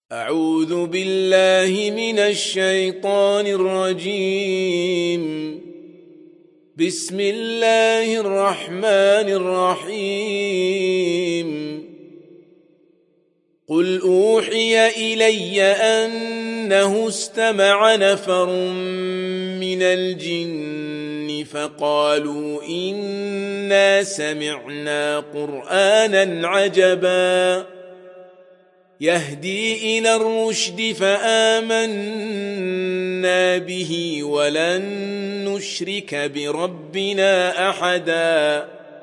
أعوذ بالله من الشيطان الرجيم. بسم الله الرحمن الرحيم. قل أوحي إلي أنه استمع نفر من الجن فقالوا إنا سمعنا قرآنا عجبا يهدي إلى الرشد فآمنا به ولن نشرك بربنا أحدا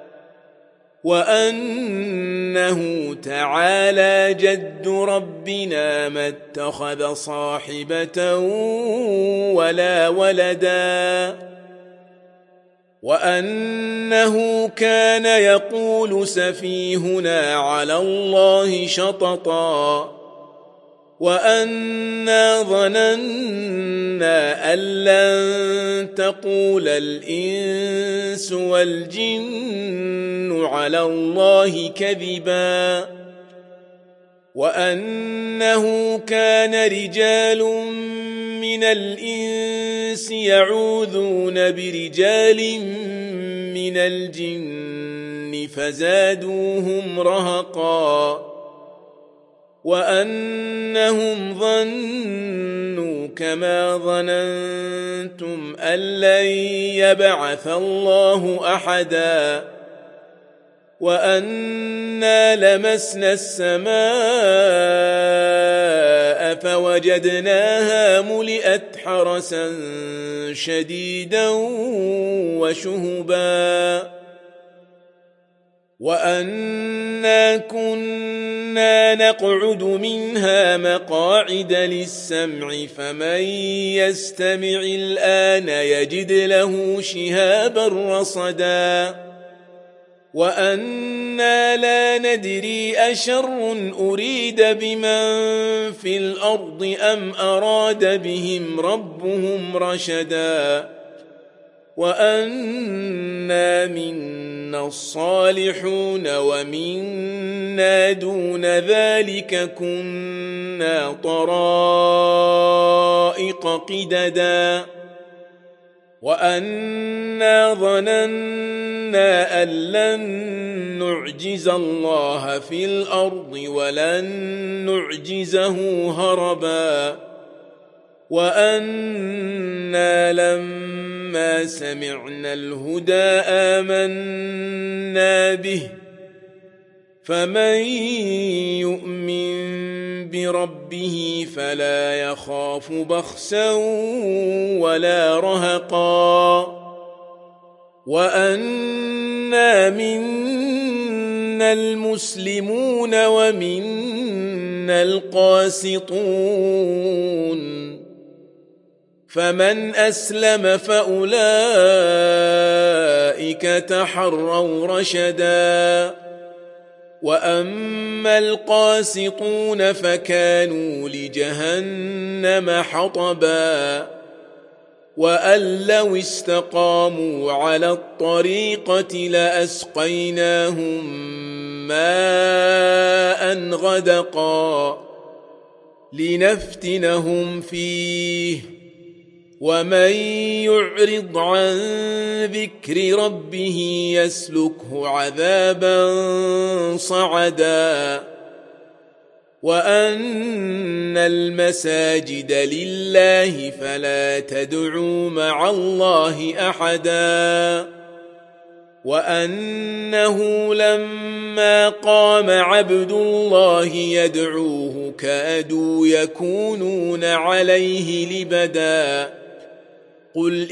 وأنه تعالى جد ربنا ما اتخذ صاحبة ولا ولدا وأنه كان يقول سفيهنا على الله شططا وأنا ظننا أن لن تقول الإنس والجن على الله كذبا وأنه كان رجال من الإنس يعوذون برجال من الجن فزادوهم رهقا وأنهم ظنوا كما ظننتم أن لن يبعث الله أحدا وأنا لمسنا السماء فوجدناها ملئت حرسا شديدا وشهبا وأنا كنا نقعد منها مقاعد للسمع فمن يستمع الآن يجد له شهابا رصدا وأنا لا ندري أشر أريد بمن في الأرض أم أراد بهم ربهم رشدا وأنا منا الصالحون ومنا دون ذلك كنا طرائق قددا وأنا ظننا أن لن نعجز الله في الأرض ولن نعجزه هربا وأنا لما سمعنا الهدى آمنا به فمن يؤمن بربه فلا يخاف بخسا ولا رهقا وأنا منا المسلمون ومنا القاسطون فمن أسلم فأولئك تحروا رشدا وأما القاسطون فكانوا لجهنم حطبا وأن لو استقاموا على الطريقة لأسقيناهم ماء غدقا لنفتنهم فيه ومن يعرض عن ذكر ربه يسلكه عذابا صعدا وأن المساجد لله فلا تدعوا مع الله أحدا وأنه لما قام عبد الله يدعوه كادوا يكونون عليه لبدا قل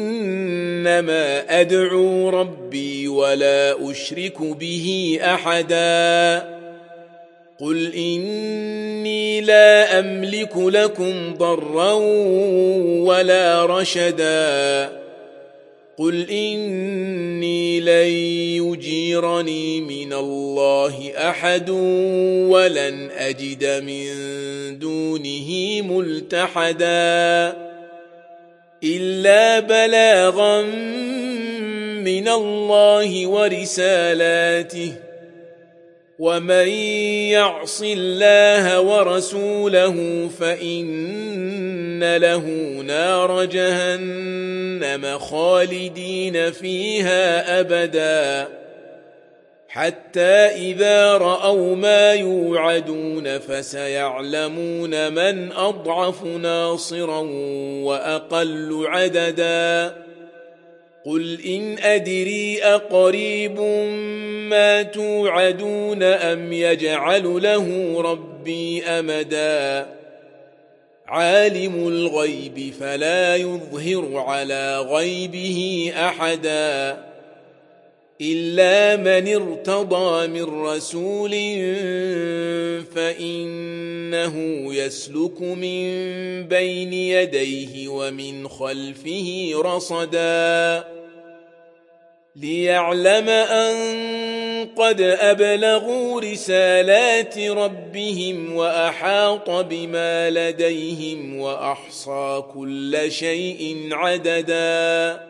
إنما أدعو ربي ولا أشرك به أحدا قل إني لا أملك لكم ضرا ولا رشدا قل إني لن يجيرني من الله أحد ولن أجد من دونه ملتحدا إلا بلاغا من الله ورسالاته ومن يعص الله ورسوله فإن له نار جهنم خالدين فيها أبدا حتى إذا رأوا ما يوعدون فسيعلمون من أضعف ناصرا وأقل عددا قل إن أدري أقريب ما توعدون أم يجعل له ربي أمدا عالم الغيب فلا يظهر على غيبه أحدا إلا من ارتضى من رسول فإنه يسلك من بين يديه ومن خلفه رصدا ليعلم أن قد أبلغوا رسالات ربهم وأحاط بما لديهم وأحصى كل شيء عددا